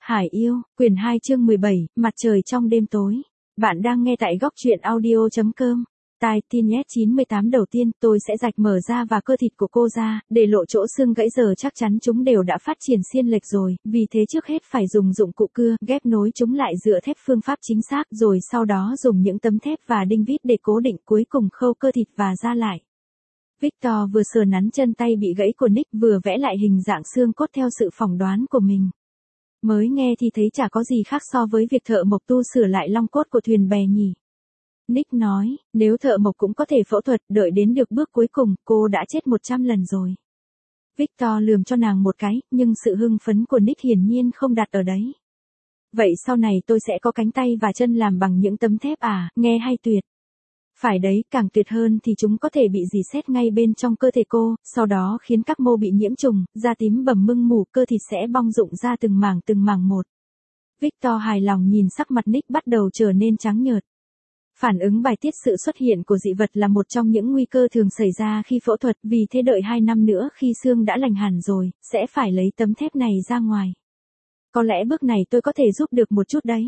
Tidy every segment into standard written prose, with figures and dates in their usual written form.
Hải yêu, quyển 2 chương 17, mặt trời trong đêm tối. Bạn đang nghe tại góc truyện audio.com. Tai tin nhé 98 đầu tiên tôi sẽ rạch mở da và cơ thịt của cô ra, để lộ chỗ xương gãy giờ chắc chắn chúng đều đã phát triển xiên lệch rồi, vì thế trước hết phải dùng dụng cụ cưa, ghép nối chúng lại dựa thép phương pháp chính xác rồi sau đó dùng những tấm thép và đinh vít để cố định cuối cùng khâu cơ thịt và da lại. Victor vừa sờ nắn chân tay bị gãy của Nick vừa vẽ lại hình dạng xương cốt theo sự phỏng đoán của mình. Mới nghe thì thấy chả có gì khác so với việc thợ mộc tu sửa lại long cốt của thuyền bè nhỉ. Nick nói, nếu thợ mộc cũng có thể phẫu thuật đợi đến được bước cuối cùng, cô đã chết 100 lần rồi. Victor lườm cho nàng một cái, nhưng sự hưng phấn của Nick hiển nhiên không đặt ở đấy. Vậy sau này tôi sẽ có cánh tay và chân làm bằng những tấm thép à, nghe hay tuyệt. Phải đấy, càng tuyệt hơn thì chúng có thể bị rỉ sét ngay bên trong cơ thể cô, sau đó khiến các mô bị nhiễm trùng, da tím bầm mưng mủ, cơ thịt sẽ bong rụng ra từng mảng một. Victor hài lòng nhìn sắc mặt Nick bắt đầu trở nên trắng nhợt. Phản ứng bài tiết sự xuất hiện của dị vật là một trong những nguy cơ thường xảy ra khi phẫu thuật, vì thế đợi 2 năm nữa khi xương đã lành hẳn rồi, sẽ phải lấy tấm thép này ra ngoài. Có lẽ bước này tôi có thể giúp được một chút đấy.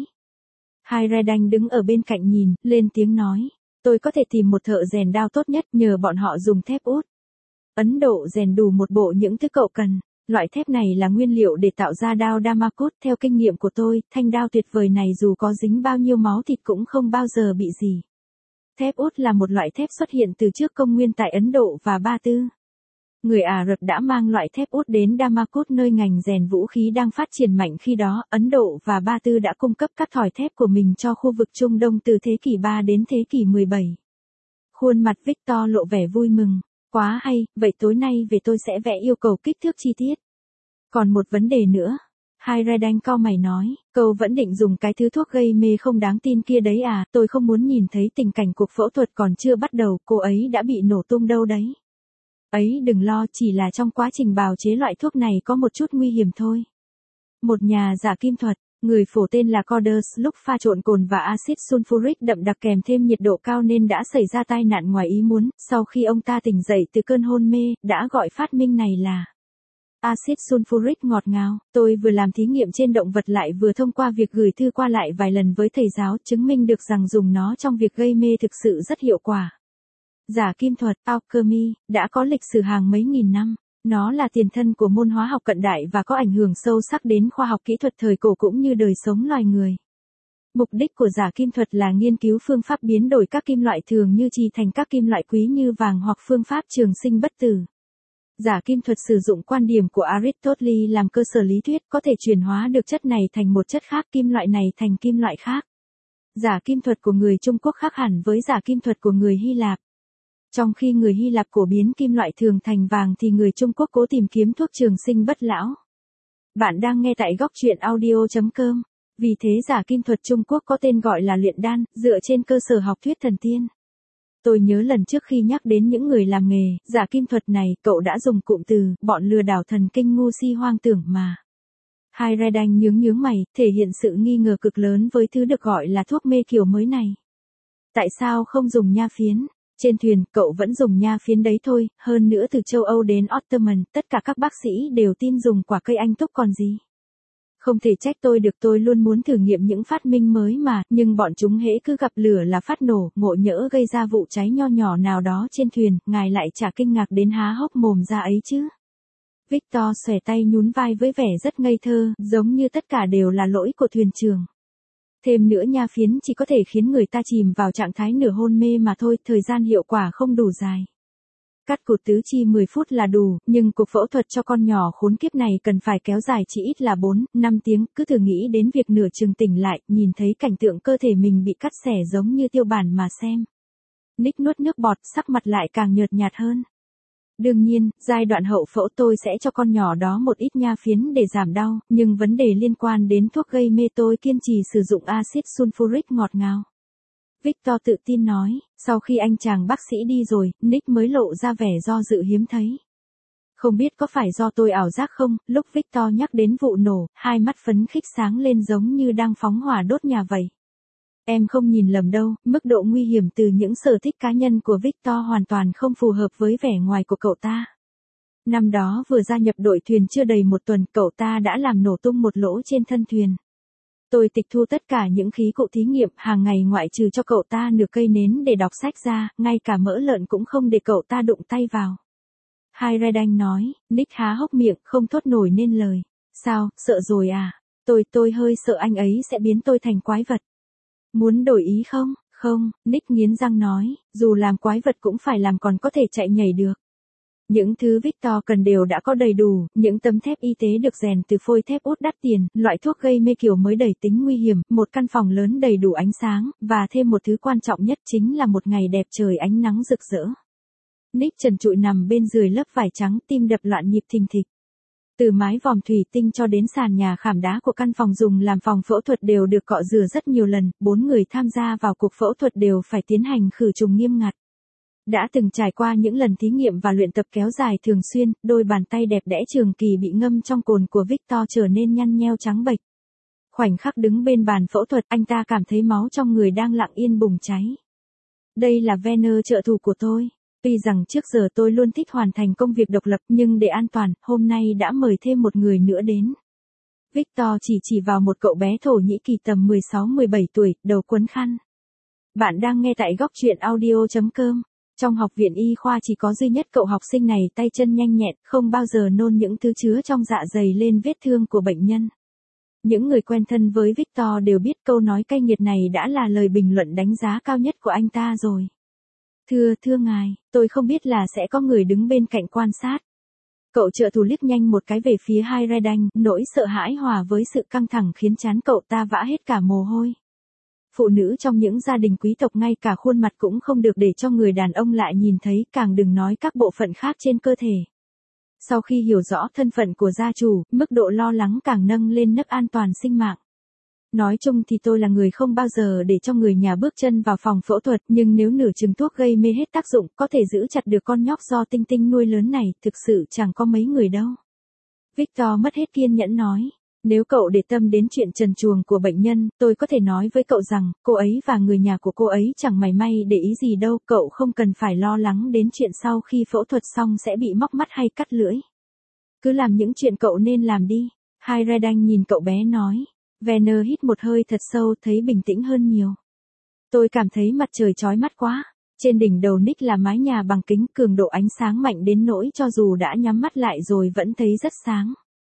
Hai Redanh đứng ở bên cạnh nhìn, lên tiếng nói. Tôi có thể tìm một thợ rèn đao tốt nhất nhờ bọn họ dùng thép út. Ấn Độ rèn đủ một bộ những thứ cậu cần. Loại thép này là nguyên liệu để tạo ra đao Damascus. Theo kinh nghiệm của tôi, thanh đao tuyệt vời này dù có dính bao nhiêu máu thịt cũng không bao giờ bị gì. Thép út là một loại thép xuất hiện từ trước công nguyên tại Ấn Độ và Ba Tư. Người Ả Rập đã mang loại thép út đến Damascus nơi ngành rèn vũ khí đang phát triển mạnh khi đó. Ấn Độ và Ba Tư đã cung cấp các thỏi thép của mình cho khu vực Trung Đông từ thế kỷ 3 đến thế kỷ 17. Khuôn mặt Victor lộ vẻ vui mừng. Quá hay, vậy tối nay về tôi sẽ vẽ yêu cầu kích thước chi tiết. Còn một vấn đề nữa. Hai Redanh cau mày nói, cậu vẫn định dùng cái thứ thuốc gây mê không đáng tin kia đấy à, tôi không muốn nhìn thấy tình cảnh cuộc phẫu thuật còn chưa bắt đầu, cô ấy đã bị nổ tung đâu đấy. Ấy đừng lo, chỉ là trong quá trình bào chế loại thuốc này có một chút nguy hiểm thôi. Một nhà giả kim thuật, người phổ tên là Corders lúc pha trộn cồn và axit sulfuric đậm đặc kèm thêm nhiệt độ cao nên đã xảy ra tai nạn ngoài ý muốn, sau khi ông ta tỉnh dậy từ cơn hôn mê, đã gọi phát minh này là axit sulfuric ngọt ngào. Tôi vừa làm thí nghiệm trên động vật lại vừa thông qua việc gửi thư qua lại vài lần với thầy giáo chứng minh được rằng dùng nó trong việc gây mê thực sự rất hiệu quả. Giả kim thuật, alchemy, đã có lịch sử hàng mấy nghìn năm. Nó là tiền thân của môn hóa học cận đại và có ảnh hưởng sâu sắc đến khoa học kỹ thuật thời cổ cũng như đời sống loài người. Mục đích của giả kim thuật là nghiên cứu phương pháp biến đổi các kim loại thường như trì thành các kim loại quý như vàng hoặc phương pháp trường sinh bất tử. Giả kim thuật sử dụng quan điểm của Aristotle làm cơ sở lý thuyết, có thể chuyển hóa được chất này thành một chất khác, kim loại này thành kim loại khác. Giả kim thuật của người Trung Quốc khác hẳn với giả kim thuật của người Hy Lạp. Trong khi người Hy Lạp phổ biến kim loại thường thành vàng thì người Trung Quốc cố tìm kiếm thuốc trường sinh bất lão. Bạn đang nghe tại góc truyện audio.com. Vì thế giả kim thuật Trung Quốc có tên gọi là luyện đan, dựa trên cơ sở học thuyết thần tiên. Tôi nhớ lần trước khi nhắc đến những người làm nghề giả kim thuật này, cậu đã dùng cụm từ bọn lừa đảo thần kinh ngu si hoang tưởng mà. Hai Redanh nhướng mày, thể hiện sự nghi ngờ cực lớn với thứ được gọi là thuốc mê kiểu mới này. Tại sao không dùng nha phiến? Trên thuyền, cậu vẫn dùng nha phiến đấy thôi, hơn nữa từ châu Âu đến Ottoman, tất cả các bác sĩ đều tin dùng quả cây anh túc còn gì. Không thể trách tôi được, tôi luôn muốn thử nghiệm những phát minh mới mà, nhưng bọn chúng hễ cứ gặp lửa là phát nổ, ngộ nhỡ gây ra vụ cháy nho nhỏ nào đó trên thuyền, ngài lại chả kinh ngạc đến há hốc mồm ra ấy chứ. Victor xòe tay nhún vai với vẻ rất ngây thơ, giống như tất cả đều là lỗi của thuyền trưởng. Thêm nữa nha phiến chỉ có thể khiến người ta chìm vào trạng thái nửa hôn mê mà thôi, thời gian hiệu quả không đủ dài. Cắt cụt tứ chi 10 phút là đủ, nhưng cuộc phẫu thuật cho con nhỏ khốn kiếp này cần phải kéo dài chỉ ít là 4-5 tiếng, cứ thử nghĩ đến việc nửa chừng tỉnh lại, nhìn thấy cảnh tượng cơ thể mình bị cắt xẻ giống như tiêu bản mà xem. Nick nuốt nước bọt, sắc mặt lại càng nhợt nhạt hơn. Đương nhiên, giai đoạn hậu phẫu tôi sẽ cho con nhỏ đó một ít nha phiến để giảm đau, nhưng vấn đề liên quan đến thuốc gây mê tôi kiên trì sử dụng axit sulfuric ngọt ngào. Victor tự tin nói, sau khi anh chàng bác sĩ đi rồi, Nick mới lộ ra vẻ do dự hiếm thấy. Không biết có phải do tôi ảo giác không, lúc Victor nhắc đến vụ nổ, hai mắt phấn khích sáng lên giống như đang phóng hỏa đốt nhà vậy. Em không nhìn lầm đâu, mức độ nguy hiểm từ những sở thích cá nhân của Victor hoàn toàn không phù hợp với vẻ ngoài của cậu ta. Năm đó vừa gia nhập đội thuyền chưa đầy một tuần, cậu ta đã làm nổ tung một lỗ trên thân thuyền. Tôi tịch thu tất cả những khí cụ thí nghiệm hàng ngày, ngoại trừ cho cậu ta nửa cây nến để đọc sách ra, ngay cả mỡ lợn cũng không để cậu ta đụng tay vào. Hayredan nói. Nick há hốc miệng, không thốt nổi nên lời. Sao, sợ rồi à? Tôi hơi sợ anh ấy sẽ biến tôi thành quái vật. Muốn đổi ý không? Không, Nick nghiến răng nói, dù làm quái vật cũng phải làm còn có thể chạy nhảy được. Những thứ Victor cần đều đã có đầy đủ, những tấm thép y tế được rèn từ phôi thép út đắt tiền, loại thuốc gây mê kiểu mới đầy tính nguy hiểm, một căn phòng lớn đầy đủ ánh sáng, và thêm một thứ quan trọng nhất chính là một ngày đẹp trời ánh nắng rực rỡ. Nick trần trụi nằm bên dưới lớp vải trắng, tim đập loạn nhịp thình thịch. Từ mái vòm thủy tinh cho đến sàn nhà khảm đá của căn phòng dùng làm phòng phẫu thuật đều được cọ rửa rất nhiều lần, 4 người tham gia vào cuộc phẫu thuật đều phải tiến hành khử trùng nghiêm ngặt. Đã từng trải qua những lần thí nghiệm và luyện tập kéo dài thường xuyên, đôi bàn tay đẹp đẽ trường kỳ bị ngâm trong cồn của Victor trở nên nhăn nheo trắng bệch. Khoảnh khắc đứng bên bàn phẫu thuật, anh ta cảm thấy máu trong người đang lặng yên bùng cháy. Đây là Venner, trợ thủ của tôi. Tuy rằng trước giờ tôi luôn thích hoàn thành công việc độc lập, nhưng để an toàn, hôm nay đã mời thêm một người nữa đến. Victor chỉ vào một cậu bé Thổ Nhĩ Kỳ tầm 16-17 tuổi, đầu quấn khăn. Bạn đang nghe tại góc truyện audio.com. Trong học viện y khoa chỉ có duy nhất cậu học sinh này tay chân nhanh nhẹn, không bao giờ nôn những thứ chứa trong dạ dày lên vết thương của bệnh nhân. Những người quen thân với Victor đều biết câu nói cay nghiệt này đã là lời bình luận đánh giá cao nhất của anh ta rồi. Thưa ngài, tôi không biết là sẽ có người đứng bên cạnh quan sát. Cậu trợ thủ liếc nhanh một cái về phía Hayredan, nỗi sợ hãi hòa với sự căng thẳng khiến trán cậu ta vã hết cả mồ hôi. Phụ nữ trong những gia đình quý tộc ngay cả khuôn mặt cũng không được để cho người đàn ông lại nhìn thấy, càng đừng nói các bộ phận khác trên cơ thể. Sau khi hiểu rõ thân phận của gia chủ, mức độ lo lắng càng nâng lên nấc an toàn sinh mạng. Nói chung thì tôi là người không bao giờ để cho người nhà bước chân vào phòng phẫu thuật, nhưng nếu nửa chừng thuốc gây mê hết tác dụng, có thể giữ chặt được con nhóc do Tinh Tinh nuôi lớn này, thực sự chẳng có mấy người đâu. Victor mất hết kiên nhẫn nói. Nếu cậu để tâm đến chuyện trần truồng của bệnh nhân, tôi có thể nói với cậu rằng, cô ấy và người nhà của cô ấy chẳng mảy may để ý gì đâu, cậu không cần phải lo lắng đến chuyện sau khi phẫu thuật xong sẽ bị móc mắt hay cắt lưỡi. Cứ làm những chuyện cậu nên làm đi. Hayredan nhìn cậu bé nói. Venner hít một hơi thật sâu, thấy bình tĩnh hơn nhiều. Tôi cảm thấy mặt trời chói mắt quá. Trên đỉnh đầu Nick là mái nhà bằng kính, cường độ ánh sáng mạnh đến nỗi cho dù đã nhắm mắt lại rồi vẫn thấy rất sáng.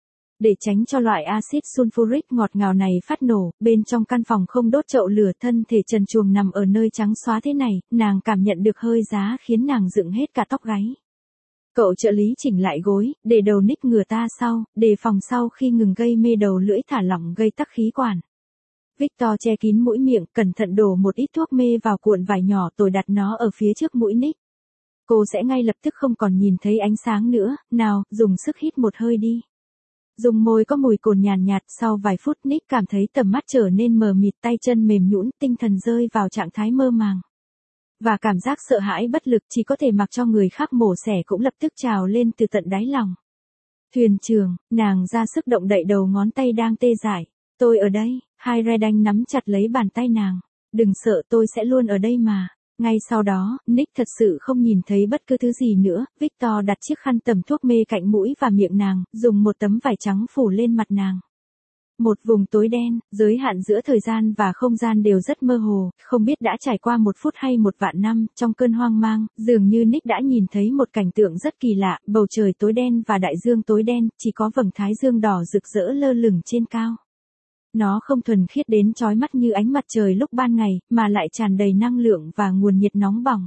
Để tránh cho loại axit sulfuric ngọt ngào này phát nổ, bên trong căn phòng không đốt chậu lửa, thân thể trần truồng nằm ở nơi trắng xóa thế này, nàng cảm nhận được hơi giá khiến nàng dựng hết cả tóc gáy. Cậu trợ lý chỉnh lại gối, để đầu Nick ngửa ta sau, đề phòng sau khi ngừng gây mê đầu lưỡi thả lỏng gây tắc khí quản. Victor che kín mũi miệng, cẩn thận đổ một ít thuốc mê vào cuộn vải nhỏ, rồi đặt nó ở phía trước mũi Nick. Cô sẽ ngay lập tức không còn nhìn thấy ánh sáng nữa, nào, dùng sức hít một hơi đi. Dùng môi có mùi cồn nhàn nhạt, sau vài phút Nick cảm thấy tầm mắt trở nên mờ mịt, tay chân mềm nhũn, tinh thần rơi vào trạng thái mơ màng. Và cảm giác sợ hãi bất lực chỉ có thể mặc cho người khác mổ xẻ cũng lập tức trào lên từ tận đáy lòng. Thuyền trưởng, nàng ra sức động đậy đầu ngón tay đang tê dại. Tôi ở đây, Hayredan nắm chặt lấy bàn tay nàng. Đừng sợ, tôi sẽ luôn ở đây mà. Ngay sau đó, Nick thật sự không nhìn thấy bất cứ thứ gì nữa, Victor đặt chiếc khăn tẩm thuốc mê cạnh mũi và miệng nàng, dùng một tấm vải trắng phủ lên mặt nàng. Một vùng tối đen, giới hạn giữa thời gian và không gian đều rất mơ hồ, không biết đã trải qua 1 phút hay 1 vạn năm, trong cơn hoang mang, dường như Nick đã nhìn thấy một cảnh tượng rất kỳ lạ, bầu trời tối đen và đại dương tối đen, chỉ có vầng thái dương đỏ rực rỡ lơ lửng trên cao. Nó không thuần khiết đến chói mắt như ánh mặt trời lúc ban ngày, mà lại tràn đầy năng lượng và nguồn nhiệt nóng bỏng.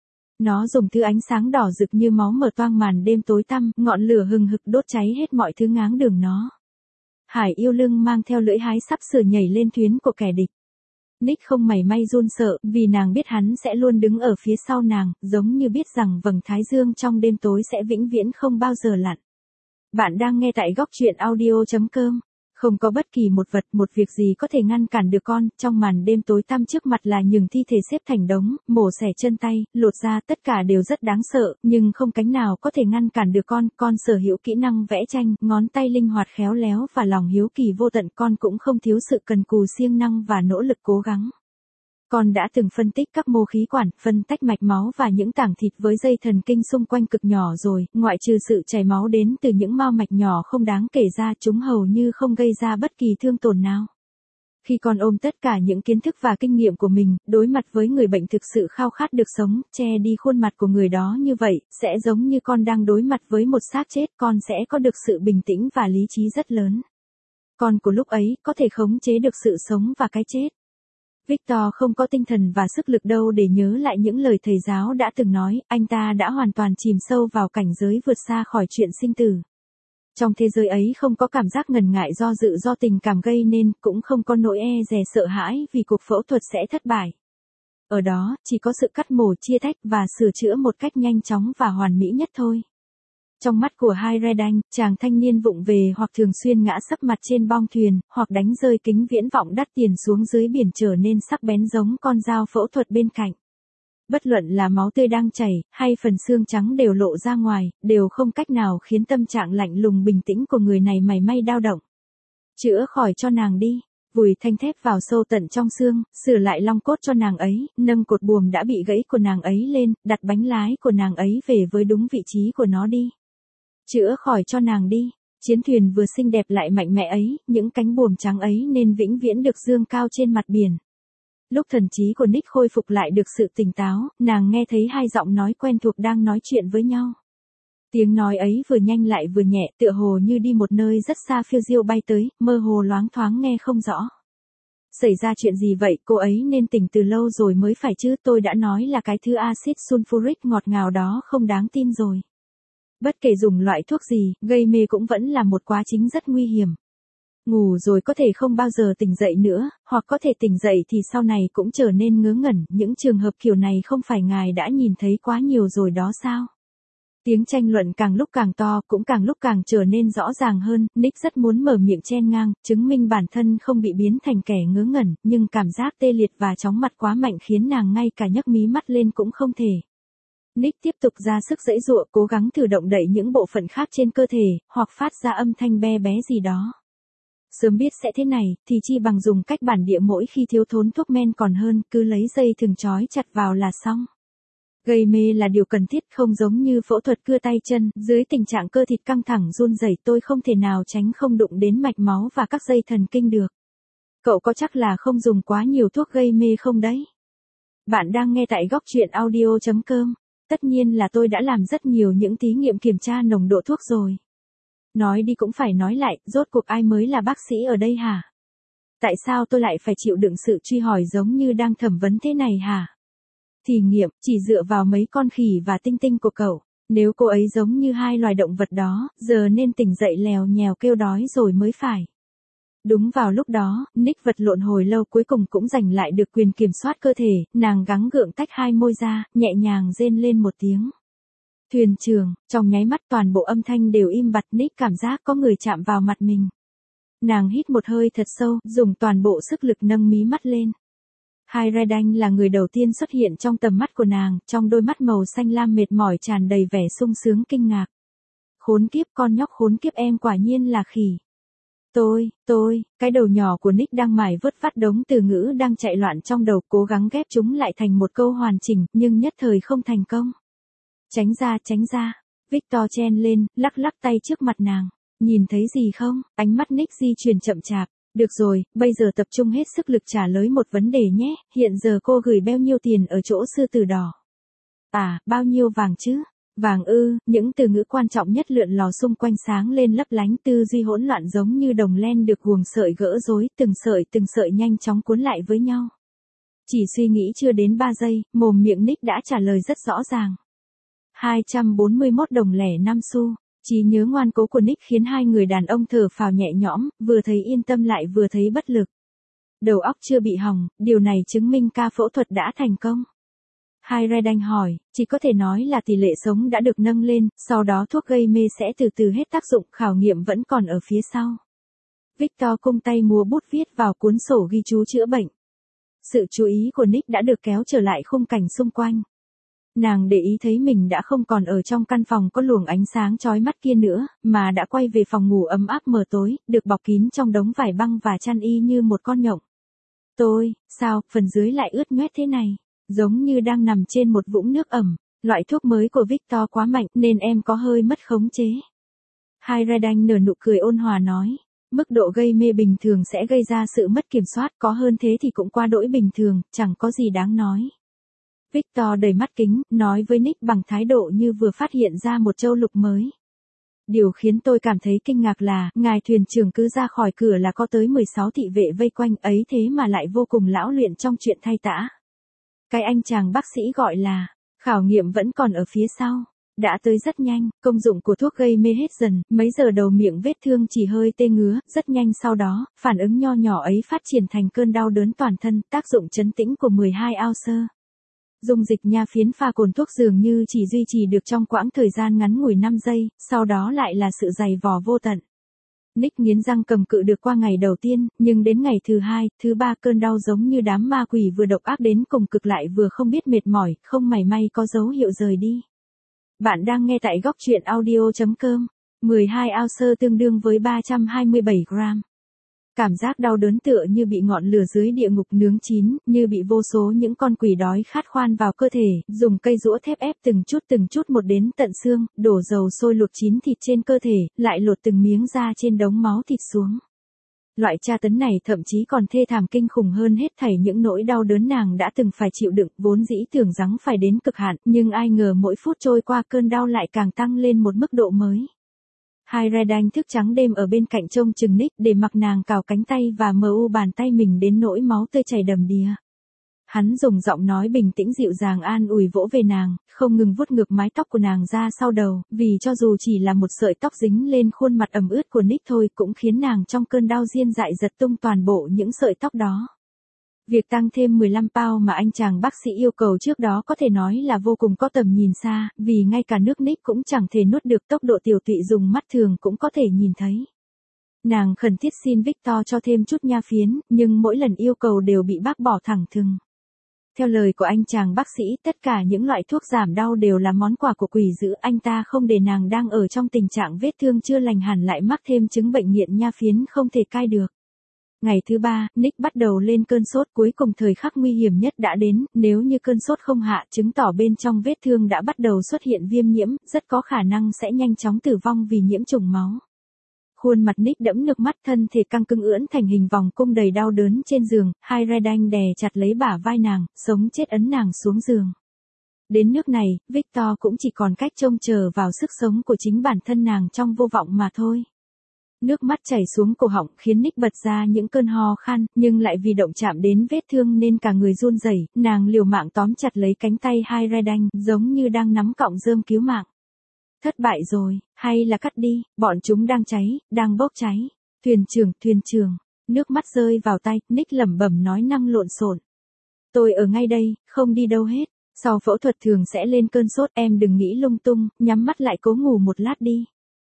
Nó dùng thứ ánh sáng đỏ rực như máu mở toang màn đêm tối tăm, ngọn lửa hừng hực đốt cháy hết mọi thứ ngáng đường nó. Hải yêu lưng mang theo lưỡi hái sắp sửa nhảy lên thuyền của kẻ địch. Nick không mảy may run sợ, vì nàng biết hắn sẽ luôn đứng ở phía sau nàng, giống như biết rằng vầng thái dương trong đêm tối sẽ vĩnh viễn không bao giờ lặn. Bạn đang nghe tại góc truyện audio.com. Không có bất kỳ một vật, một việc gì có thể ngăn cản được con, trong màn đêm tối tăm trước mặt là những thi thể xếp thành đống, mổ xẻ chân tay, lột da, tất cả đều rất đáng sợ, nhưng không cánh nào có thể ngăn cản được con sở hữu kỹ năng vẽ tranh, ngón tay linh hoạt khéo léo và lòng hiếu kỳ vô tận, con cũng không thiếu sự cần cù siêng năng và nỗ lực cố gắng. Con đã từng phân tích các mô khí quản, phân tách mạch máu và những tảng thịt với dây thần kinh xung quanh cực nhỏ rồi, ngoại trừ sự chảy máu đến từ những mao mạch nhỏ không đáng kể ra, chúng hầu như không gây ra bất kỳ thương tổn nào. Khi con ôm tất cả những kiến thức và kinh nghiệm của mình, đối mặt với người bệnh thực sự khao khát được sống, che đi khuôn mặt của người đó như vậy, sẽ giống như con đang đối mặt với một xác chết, con sẽ có được sự bình tĩnh và lý trí rất lớn. Con của lúc ấy có thể khống chế được sự sống và cái chết. Victor không có tinh thần và sức lực đâu để nhớ lại những lời thầy giáo đã từng nói, anh ta đã hoàn toàn chìm sâu vào cảnh giới vượt xa khỏi chuyện sinh tử. Trong thế giới ấy không có cảm giác ngần ngại do dự do tình cảm gây nên, cũng không có nỗi e dè sợ hãi vì cuộc phẫu thuật sẽ thất bại. Ở đó, chỉ có sự cắt mổ chia tách và sửa chữa một cách nhanh chóng và hoàn mỹ nhất thôi. Trong mắt của Hai Redan, chàng thanh niên vụng về hoặc thường xuyên ngã sấp mặt trên bong thuyền, hoặc đánh rơi kính viễn vọng đắt tiền xuống dưới biển trở nên sắc bén giống con dao phẫu thuật bên cạnh. Bất luận là máu tươi đang chảy, hay phần xương trắng đều lộ ra ngoài, đều không cách nào khiến tâm trạng lạnh lùng bình tĩnh của người này mảy may dao động. Chữa khỏi cho nàng đi, vùi thanh thép vào sâu tận trong xương, sửa lại long cốt cho nàng ấy, nâng cột buồm đã bị gãy của nàng ấy lên, đặt bánh lái của nàng ấy về với đúng vị trí của nó đi. Chữa khỏi cho nàng đi, chiến thuyền vừa xinh đẹp lại mạnh mẽ ấy, những cánh buồm trắng ấy nên vĩnh viễn được dương cao trên mặt biển. Lúc thần trí của Nick khôi phục lại được sự tỉnh táo, nàng nghe thấy hai giọng nói quen thuộc đang nói chuyện với nhau. Tiếng nói ấy vừa nhanh lại vừa nhẹ, tựa hồ như đi một nơi rất xa phiêu diêu bay tới, mơ hồ loáng thoáng nghe không rõ. Xảy ra chuyện gì vậy, cô ấy nên tỉnh từ lâu rồi mới phải chứ, tôi đã nói là cái thứ axit sulfuric ngọt ngào đó không đáng tin rồi. Bất kể dùng loại thuốc gì, gây mê cũng vẫn là một quá trình rất nguy hiểm. Ngủ rồi có thể không bao giờ tỉnh dậy nữa, hoặc có thể tỉnh dậy thì sau này cũng trở nên ngớ ngẩn, những trường hợp kiểu này không phải ngài đã nhìn thấy quá nhiều rồi đó sao? Tiếng tranh luận càng lúc càng to, cũng càng lúc càng trở nên rõ ràng hơn, Nick rất muốn mở miệng chen ngang, chứng minh bản thân không bị biến thành kẻ ngớ ngẩn, nhưng cảm giác tê liệt và chóng mặt quá mạnh khiến nàng ngay cả nhấc mí mắt lên cũng không thể. Nick tiếp tục ra sức giãy giụa, cố gắng thử động đậy những bộ phận khác trên cơ thể, hoặc phát ra âm thanh be bé gì đó. Sớm biết sẽ thế này, thì chi bằng dùng cách bản địa mỗi khi thiếu thốn thuốc men còn hơn, cứ lấy dây thừng trói chặt vào là xong. Gây mê là điều cần thiết, không giống như phẫu thuật cưa tay chân, dưới tình trạng cơ thịt căng thẳng run rẩy tôi không thể nào tránh không đụng đến mạch máu và các dây thần kinh được. Cậu có chắc là không dùng quá nhiều thuốc gây mê không đấy? Bạn đang nghe tại góc truyện audio.com. Tất nhiên là tôi đã làm rất nhiều những thí nghiệm kiểm tra nồng độ thuốc rồi. Nói đi cũng phải nói lại, rốt cuộc ai mới là bác sĩ ở đây hả? Tại sao tôi lại phải chịu đựng sự truy hỏi giống như đang thẩm vấn thế này hả? Thí nghiệm, chỉ dựa vào mấy con khỉ và tinh tinh của cậu. Nếu cô ấy giống như hai loài động vật đó, giờ nên tỉnh dậy lèo nhèo kêu đói rồi mới phải. Đúng vào lúc đó, Nick vật lộn hồi lâu cuối cùng cũng giành lại được quyền kiểm soát cơ thể, nàng gắng gượng tách hai môi ra, nhẹ nhàng rên lên một tiếng. Thuyền trưởng, trong nháy mắt toàn bộ âm thanh đều im bặt, Nick cảm giác có người chạm vào mặt mình. Nàng hít một hơi thật sâu, dùng toàn bộ sức lực nâng mí mắt lên. Hai Redan là người đầu tiên xuất hiện trong tầm mắt của nàng, trong đôi mắt màu xanh lam mệt mỏi tràn đầy vẻ sung sướng kinh ngạc. Khốn kiếp, con nhóc khốn kiếp, em quả nhiên là khỉ. Cái đầu nhỏ của Nick đang mải vớt vát đống từ ngữ đang chạy loạn trong đầu, cố gắng ghép chúng lại thành một câu hoàn chỉnh, nhưng nhất thời không thành công. Tránh ra, Victor chen lên, lắc lắc tay trước mặt nàng. Nhìn thấy gì không? Ánh mắt Nick di chuyển chậm chạp. Được rồi, bây giờ tập trung hết sức lực trả lời một vấn đề nhé, hiện giờ cô gửi bao nhiêu tiền ở chỗ sư tử đỏ? À, bao nhiêu vàng chứ? Vàng ư, những từ ngữ quan trọng nhất lượn lò xung quanh sáng lên lấp lánh, tư duy hỗn loạn giống như đồng len được guồng sợi gỡ rối, từng sợi nhanh chóng cuốn lại với nhau. Chỉ suy nghĩ chưa đến 3 giây, mồm miệng Nick đã trả lời rất rõ ràng. 241 đồng lẻ 5 xu. Trí nhớ ngoan cố của Nick khiến hai người đàn ông thở phào nhẹ nhõm, vừa thấy yên tâm lại vừa thấy bất lực. Đầu óc chưa bị hỏng, điều này chứng minh ca phẫu thuật đã thành công. Hai Redan hỏi, chỉ có thể nói là tỷ lệ sống đã được nâng lên, sau đó thuốc gây mê sẽ từ từ hết tác dụng, khảo nghiệm vẫn còn ở phía sau. Victor cung tay múa bút viết vào cuốn sổ ghi chú chữa bệnh. Sự chú ý của Nick đã được kéo trở lại khung cảnh xung quanh. Nàng để ý thấy mình đã không còn ở trong căn phòng có luồng ánh sáng chói mắt kia nữa, mà đã quay về phòng ngủ ấm áp mờ tối, được bọc kín trong đống vải băng và chăn y như một con nhộng. Sao, phần dưới lại ướt nhoét thế này? Giống như đang nằm trên một vũng nước ẩm. Loại thuốc mới của Victor quá mạnh nên em có hơi mất khống chế. Hayredine nở nụ cười ôn hòa nói. Mức độ gây mê bình thường sẽ gây ra sự mất kiểm soát, có hơn thế thì cũng quá đỗi bình thường, chẳng có gì đáng nói. Victor đầy mắt kính, nói với Nick bằng thái độ như vừa phát hiện ra một châu lục mới. Điều khiến tôi cảm thấy kinh ngạc là, ngài thuyền trưởng cứ ra khỏi cửa là có tới 16 thị vệ vây quanh ấy thế mà lại vô cùng lão luyện trong chuyện thay tã. Cái anh chàng bác sĩ gọi là, khảo nghiệm vẫn còn ở phía sau. Đã tới rất nhanh, công dụng của thuốc gây mê hết dần, mấy giờ đầu miệng vết thương chỉ hơi tê ngứa, rất nhanh sau đó, phản ứng nho nhỏ ấy phát triển thành cơn đau đớn toàn thân, tác dụng trấn tĩnh của 12 ounce. Dung dịch nha phiến pha cồn thuốc dường như chỉ duy trì được trong quãng thời gian ngắn ngủi 5 giây, sau đó lại là sự dày vò vô tận. Nick nghiến răng cầm cự được qua ngày đầu tiên, nhưng đến ngày thứ 2, thứ 3 cơn đau giống như đám ma quỷ vừa độc ác đến cùng cực lại vừa không biết mệt mỏi, không mảy may có dấu hiệu rời đi. Bạn đang nghe tại góc truyện audio.com. 12 ounce tương đương với 327 gram. Cảm giác đau đớn tựa như bị ngọn lửa dưới địa ngục nướng chín, như bị vô số những con quỷ đói khát khoan vào cơ thể, dùng cây giũa thép ép từng chút một đến tận xương, đổ dầu sôi luộc chín thịt trên cơ thể, lại lột từng miếng da trên đống máu thịt xuống. Loại tra tấn này thậm chí còn thê thảm kinh khủng hơn hết thảy những nỗi đau đớn nàng đã từng phải chịu đựng, vốn dĩ tưởng rằng phải đến cực hạn, nhưng ai ngờ mỗi phút trôi qua cơn đau lại càng tăng lên một mức độ mới. Hayredine thức trắng đêm ở bên cạnh trông chừng Nick để mặc nàng cào cánh tay và mu bàn tay mình đến nỗi máu tươi chảy đầm đìa. Hắn dùng giọng nói bình tĩnh dịu dàng an ủi vỗ về nàng, không ngừng vuốt ngược mái tóc của nàng ra sau đầu, vì cho dù chỉ là một sợi tóc dính lên khuôn mặt ẩm ướt của Nick thôi cũng khiến nàng trong cơn đau diên dại giật tung toàn bộ những sợi tóc đó. Việc tăng thêm 15 pound mà anh chàng bác sĩ yêu cầu trước đó có thể nói là vô cùng có tầm nhìn xa, vì ngay cả nước Nick cũng chẳng thể nuốt được, tốc độ tiểu tụy dùng mắt thường cũng có thể nhìn thấy. Nàng khẩn thiết xin Victor cho thêm chút nha phiến, nhưng mỗi lần yêu cầu đều bị bác bỏ thẳng thừng. Theo lời của anh chàng bác sĩ, tất cả những loại thuốc giảm đau đều là món quà của quỷ dữ, anh ta không để nàng đang ở trong tình trạng vết thương chưa lành hẳn lại mắc thêm chứng bệnh nghiện nha phiến không thể cai được. Ngày thứ 3, Nick bắt đầu lên cơn sốt, cuối cùng thời khắc nguy hiểm nhất đã đến, nếu như cơn sốt không hạ chứng tỏ bên trong vết thương đã bắt đầu xuất hiện viêm nhiễm, rất có khả năng sẽ nhanh chóng tử vong vì nhiễm trùng máu. Khuôn mặt Nick đẫm nước mắt, thân thể căng cứng ưỡn thành hình vòng cung đầy đau đớn trên giường, Hayredine đè chặt lấy bả vai nàng, sống chết ấn nàng xuống giường. Đến nước này, Victor cũng chỉ còn cách trông chờ vào sức sống của chính bản thân nàng trong vô vọng mà thôi. Nước mắt chảy xuống cổ họng khiến Nick bật ra những cơn ho khan, nhưng lại vì động chạm đến vết thương nên cả người run rẩy, nàng liều mạng tóm chặt lấy cánh tay Hayredine, giống như đang nắm cọng rơm cứu mạng. Thất bại rồi, hay là cắt đi, bọn chúng đang cháy, đang bốc cháy. Thuyền trưởng, nước mắt rơi vào tay, Nick lẩm bẩm nói năng lộn xộn. Tôi ở ngay đây, không đi đâu hết, sau phẫu thuật thường sẽ lên cơn sốt, em đừng nghĩ lung tung, nhắm mắt lại cố ngủ một lát đi.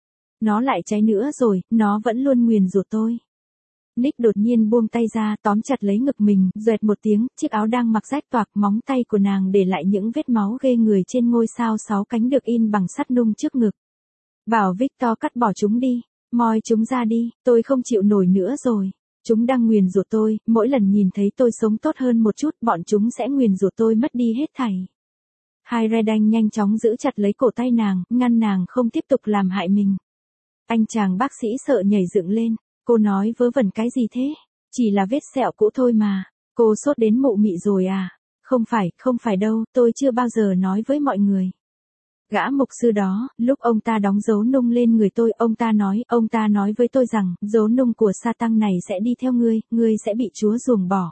Nó lại cháy nữa rồi, nó vẫn luôn nguyền rủa tôi. Nick đột nhiên buông tay ra, tóm chặt lấy ngực mình, doẹt một tiếng, chiếc áo đang mặc rách toạc, móng tay của nàng để lại những vết máu ghê người trên ngôi sao 6 cánh được in bằng sắt nung trước ngực. Bảo Victor cắt bỏ chúng đi, moi chúng ra đi, tôi không chịu nổi nữa rồi. Chúng đang nguyền rủa tôi, mỗi lần nhìn thấy tôi sống tốt hơn một chút, bọn chúng sẽ nguyền rủa tôi mất đi hết thảy. Hayredine nhanh chóng giữ chặt lấy cổ tay nàng, ngăn nàng không tiếp tục làm hại mình. Anh chàng bác sĩ sợ nhảy dựng lên. Cô nói vớ vẩn cái gì thế? Chỉ là vết sẹo cũ thôi mà. Cô sốt đến mụ mị rồi à? Không phải đâu, tôi chưa bao giờ nói với mọi người. Gã mục sư đó, lúc ông ta đóng dấu nung lên người tôi, ông ta nói với tôi rằng, dấu nung của Satan này sẽ đi theo ngươi sẽ bị Chúa ruồng bỏ.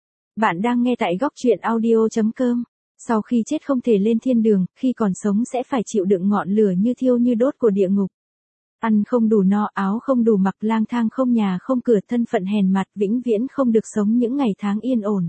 Bạn đang nghe tại góc truyện audio.com. Sau khi chết không thể lên thiên đường, khi còn sống sẽ phải chịu đựng ngọn lửa như thiêu như đốt của địa ngục. Ăn không đủ no, áo không đủ mặc, lang thang không nhà không cửa, thân phận hèn mặt, vĩnh viễn không được sống những ngày tháng yên ổn.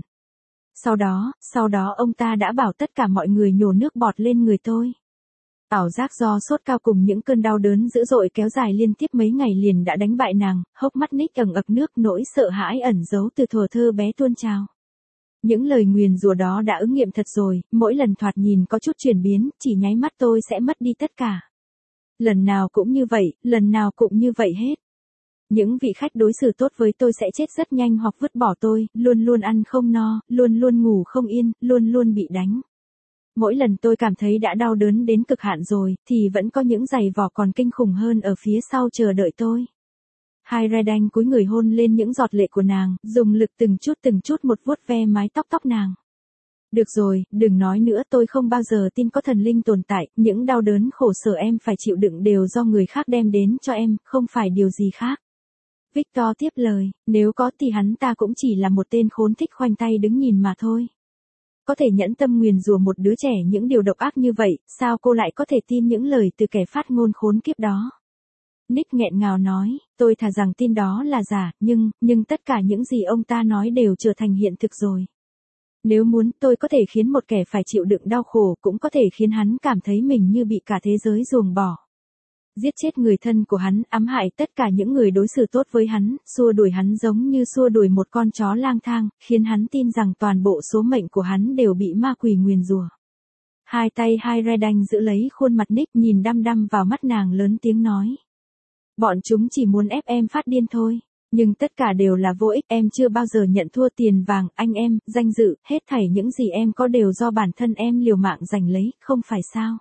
Sau đó ông ta đã bảo tất cả mọi người nhổ nước bọt lên người tôi. Ảo giác do sốt cao cùng những cơn đau đớn dữ dội kéo dài liên tiếp mấy ngày liền đã đánh bại nàng, hốc mắt Nick ẩn ực nước, nỗi sợ hãi ẩn giấu từ thuở thơ bé tuôn trào. Những lời nguyền rủa đó đã ứng nghiệm thật rồi, mỗi lần thoạt nhìn có chút chuyển biến, chỉ nháy mắt tôi sẽ mất đi tất cả. Lần nào cũng như vậy hết. Những vị khách đối xử tốt với tôi sẽ chết rất nhanh hoặc vứt bỏ tôi, luôn luôn ăn không no, luôn luôn ngủ không yên, luôn luôn bị đánh. Mỗi lần tôi cảm thấy đã đau đớn đến cực hạn rồi, thì vẫn có những giày vò còn kinh khủng hơn ở phía sau chờ đợi tôi. Hai Redanh cúi người hôn lên những giọt lệ của nàng, dùng lực từng chút một vuốt ve mái tóc nàng. Được rồi, đừng nói nữa, tôi không bao giờ tin có thần linh tồn tại, những đau đớn khổ sở em phải chịu đựng đều do người khác đem đến cho em, không phải điều gì khác. Victor tiếp lời, nếu có thì hắn ta cũng chỉ là một tên khốn thích khoanh tay đứng nhìn mà thôi. Có thể nhẫn tâm nguyền rủa một đứa trẻ những điều độc ác như vậy, sao cô lại có thể tin những lời từ kẻ phát ngôn khốn kiếp đó? Nick nghẹn ngào nói, tôi thà rằng tin đó là giả, nhưng tất cả những gì ông ta nói đều trở thành hiện thực rồi. Nếu muốn, tôi có thể khiến một kẻ phải chịu đựng đau khổ, cũng có thể khiến hắn cảm thấy mình như bị cả thế giới ruồng bỏ. Giết chết người thân của hắn, ám hại tất cả những người đối xử tốt với hắn, xua đuổi hắn giống như xua đuổi một con chó lang thang, khiến hắn tin rằng toàn bộ số mệnh của hắn đều bị ma quỷ nguyền rủa. Hai tay Hai Redanh giữ lấy khuôn mặt Nick, nhìn đăm đăm vào mắt nàng, lớn tiếng nói. Bọn chúng chỉ muốn ép em phát điên thôi. Nhưng tất cả đều là vô ích, em chưa bao giờ nhận thua tiền vàng, anh em, danh dự, hết thảy những gì em có đều do bản thân em liều mạng giành lấy, không phải sao?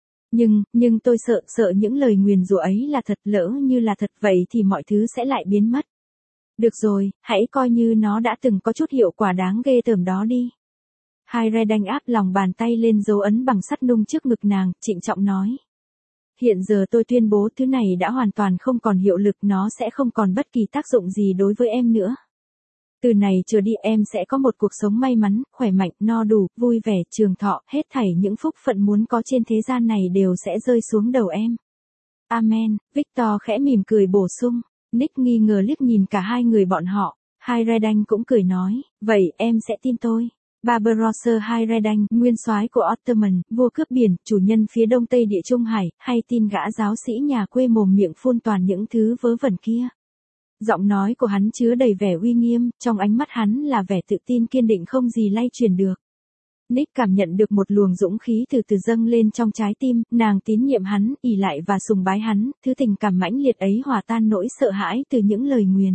Nhưng tôi sợ những lời nguyền rủa ấy là thật, lỡ như là thật vậy thì mọi thứ sẽ lại biến mất. Được rồi, hãy coi như nó đã từng có chút hiệu quả đáng ghê tởm đó đi. Hai Redanh áp lòng bàn tay lên dấu ấn bằng sắt nung trước ngực nàng, trịnh trọng nói. Hiện giờ tôi tuyên bố thứ này đã hoàn toàn không còn hiệu lực, nó sẽ không còn bất kỳ tác dụng gì đối với em nữa. Từ này trở đi em sẽ có một cuộc sống may mắn, khỏe mạnh, no đủ, vui vẻ, trường thọ, hết thảy những phúc phận muốn có trên thế gian này đều sẽ rơi xuống đầu em. Amen, Victor khẽ mỉm cười bổ sung. Nick nghi ngờ liếc nhìn cả hai người bọn họ. Hai Redanh cũng cười nói, vậy em sẽ tin tôi. Barbarossa Hai Redanh, nguyên soái của Ottoman, vua cướp biển, chủ nhân phía đông tây địa Trung Hải, hay tin gã giáo sĩ nhà quê mồm miệng phun toàn những thứ vớ vẩn kia. Giọng nói của hắn chứa đầy vẻ uy nghiêm, trong ánh mắt hắn là vẻ tự tin kiên định không gì lay chuyển được. Nick cảm nhận được một luồng dũng khí từ từ dâng lên trong trái tim, nàng tín nhiệm hắn, ỷ lại và sùng bái hắn, thứ tình cảm mãnh liệt ấy hòa tan nỗi sợ hãi từ những lời nguyền.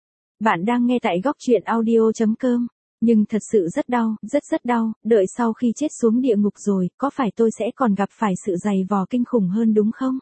Bạn đang nghe tại góc truyện audio.com. Nhưng thật sự rất đau, rất đau, đợi sau khi chết xuống địa ngục rồi, có phải tôi sẽ còn gặp phải sự dày vò kinh khủng hơn đúng không?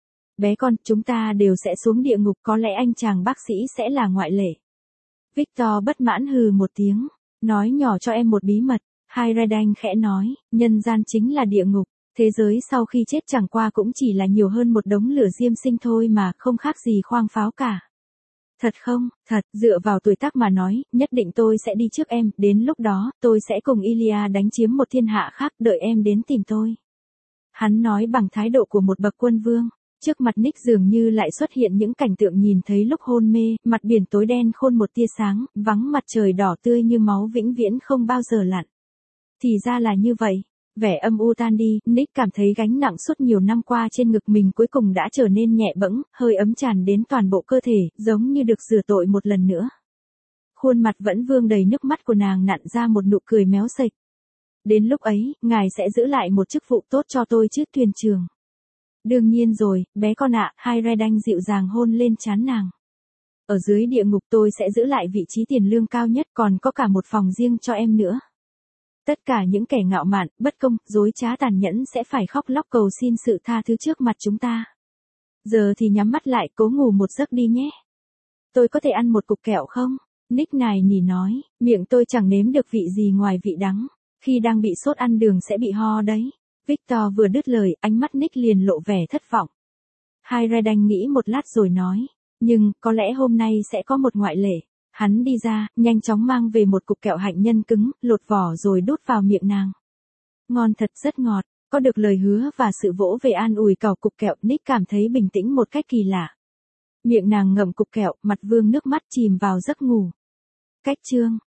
Bé con, chúng ta đều sẽ xuống địa ngục, có lẽ anh chàng bác sĩ sẽ là ngoại lệ. Victor bất mãn hừ một tiếng, nói nhỏ cho em một bí mật. Hai Redanh khẽ nói, nhân gian chính là địa ngục, thế giới sau khi chết chẳng qua cũng chỉ là nhiều hơn một đống lửa diêm sinh thôi mà, không khác gì khoang pháo cả. Thật không, thật, dựa vào tuổi tác mà nói, nhất định tôi sẽ đi trước em, đến lúc đó, tôi sẽ cùng Ilya đánh chiếm một thiên hạ khác, đợi em đến tìm tôi. Hắn nói bằng thái độ của một bậc quân vương. Trước mặt Nick dường như lại xuất hiện những cảnh tượng nhìn thấy lúc hôn mê, mặt biển tối đen khôn một tia sáng, vắng mặt trời đỏ tươi như máu vĩnh viễn không bao giờ lặn. Thì ra là như vậy. Vẻ âm u tan đi, Nick cảm thấy gánh nặng suốt nhiều năm qua trên ngực mình cuối cùng đã trở nên nhẹ bẫng, hơi ấm tràn đến toàn bộ cơ thể, giống như được rửa tội một lần nữa. Khuôn mặt vẫn vương đầy nước mắt của nàng nặn ra một nụ cười méo sệch. Đến lúc ấy, ngài sẽ giữ lại một chức vụ tốt cho tôi chứ, thuyền trưởng. Đương nhiên rồi, bé con ạ, Hai Redanh dịu dàng hôn lên trán nàng. Ở dưới địa ngục tôi sẽ giữ lại vị trí tiền lương cao nhất, còn có cả một phòng riêng cho em nữa. Tất cả những kẻ ngạo mạn, bất công, dối trá tàn nhẫn sẽ phải khóc lóc cầu xin sự tha thứ trước mặt chúng ta. Giờ thì nhắm mắt lại, cố ngủ một giấc đi nhé. Tôi có thể ăn một cục kẹo không? Nick nài nỉ nói, miệng tôi chẳng nếm được vị gì ngoài vị đắng. Khi đang bị sốt ăn đường sẽ bị ho đấy. Victor vừa đứt lời, ánh mắt Nick liền lộ vẻ thất vọng. Hai Redanh nghĩ một lát rồi nói, nhưng, có lẽ hôm nay sẽ có một ngoại lệ. Hắn đi ra, nhanh chóng mang về một cục kẹo hạnh nhân cứng, lột vỏ rồi đút vào miệng nàng. Ngon thật, rất ngọt, có được lời hứa và sự vỗ về an ủi cào cục kẹo, Nick cảm thấy bình tĩnh một cách kỳ lạ. Miệng nàng ngậm cục kẹo, mặt vương nước mắt chìm vào giấc ngủ. Cách chương